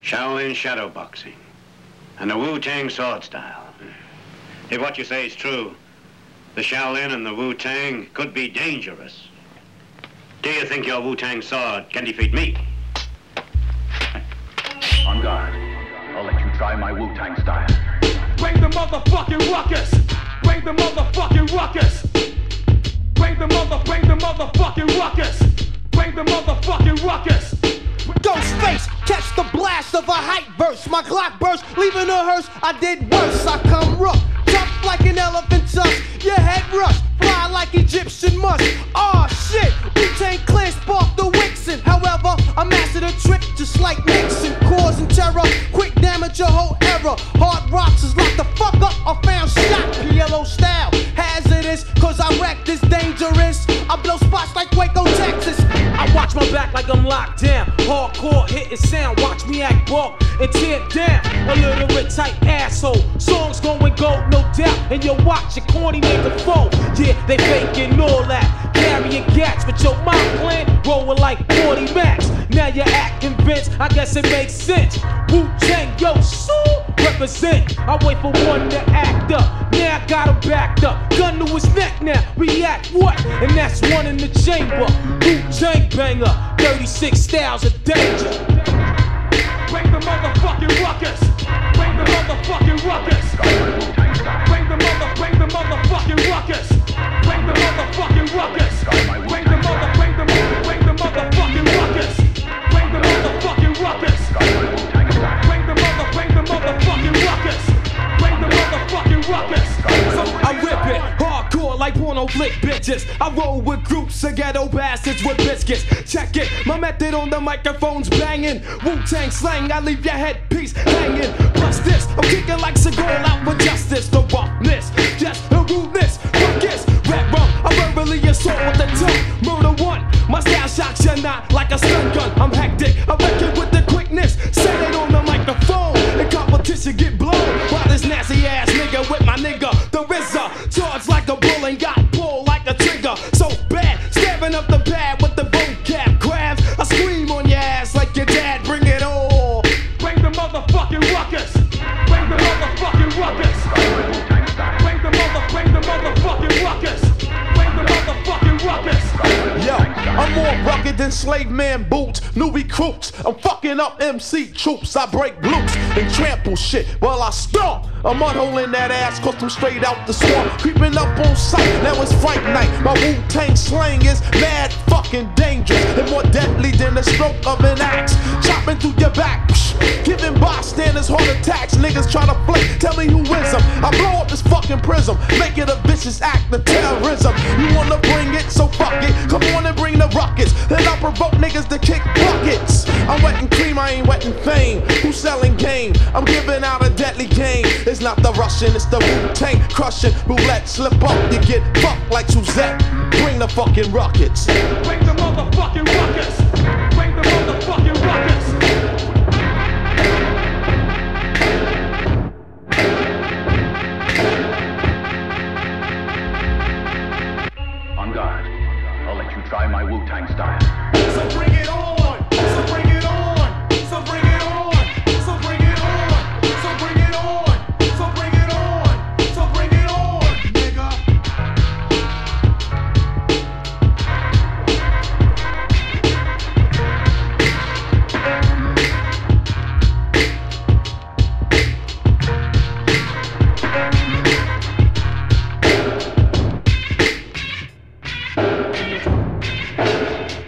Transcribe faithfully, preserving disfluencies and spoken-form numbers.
Shaolin shadow boxing and the Wu-Tang sword style. If what you say is true, the Shaolin and the Wu-Tang could be dangerous. Do you think your Wu-Tang sword can defeat me? On guard. I'll let you try my Wu-Tang style. Bring the motherfucking ruckus! Bring the motherfucking ruckus! Bring the mother, bring the motherfucking ruckus! Bring the motherfucking ruckus! Ghostface, catch the blast of a hype verse. My Glock burst, leaving a hearse. I did worse. I come rough, tough like an elephant tusk. Your head rush, fly like Egyptian musk. Aw, shit, Wu-Tang Clan sparked the Wixen. However, I mastered a trick just like Nixon, causing terror, quick damage your whole era. Hard rocks is locked the fuck up. I found shot, P L O style, hazardous, cause I wreck this dangerous. I blow spots like Waco, Texas. I watch my back like I'm locked down. Hardcore hitting sound, watch me act broke and tear down. A little bit tight asshole. Songs going gold, no doubt. And you watch your corny nigga foe. Yeah, they faking all that. Carrying gats, but your mind plan rolling like forty max. Now you act convinced, I guess it makes sense. Wu-Tang, yo, so represent. I wait for one to act up. Now I got him backed up. Gun to his neck now, react what? And that's one in the chamber. Wu-Tang banger, thirty-six styles of danger. Bring the motherfucking ruckus! Bring the motherfucking ruckus! Bring the mother, bring the motherfucking ruckus! Bring the motherfucking ruckus! Bring the mother, bring the mother, bring the motherfucking ruckus! Bring the motherfucking ruckus! Bring the mother, bring the motherfucking ruckus! Bring the motherfucking ruckus! So I rip it, hardcore like porno flick bitches. I roll with groups of ghetto bastards with biscuits. Check it, my method on the microphone's banging. Wu-Tang slang, I leave your headpiece hanging. Plus this, I'm kicking like Seagal out for justice. The roughness, just the rudeness, ruckus, rap rum. I verbally assault with the tongue. Murder one, my style shocks you not like a stun gun. I'm hectic, I wreck it with the quickness. Say it on the microphone, the competition get blown. While this nasty ass nigga with my nigga, the R Z A, charged like a bull and got pulled like a trigger. So bad, stabbing up the pad with the vocab crabs. I scream on your ass like your dad, bring it all. Bring the motherfucking ruckus! Bring the motherfucking ruckus! Bring the mother, bring the motherfucking ruckus! Bring the motherfucking ruckus! Yo, I'm more rugged than slave man boots, new recruits. I'm fucking up M C troops. I break loops and trample shit while I stomp. I'm unholing that ass cause I'm straight out the swamp. Creeping up on sight, now it's fight night. My Wu-Tang slang is mad fucking dangerous and more deadly than the stroke of an axe. Chopping through your back, psh, giving bystanders heart attacks. Niggas try to flake, tell me who is them. I blow up this fucking prism, make it a vicious act of terrorism. You wanna bring it, so fuck it. Come on and bring the rockets, then I'll provoke niggas to kick buckets. I'm wetting cream, I ain't wetting fame. Who's selling game? I'm giving out a deadly game. It's not the Russian, it's the Wu-Tang crushing. Roulette, slip up, you get fucked like Suzette. Bring the fucking rockets. Bring the motherfucking ruckus!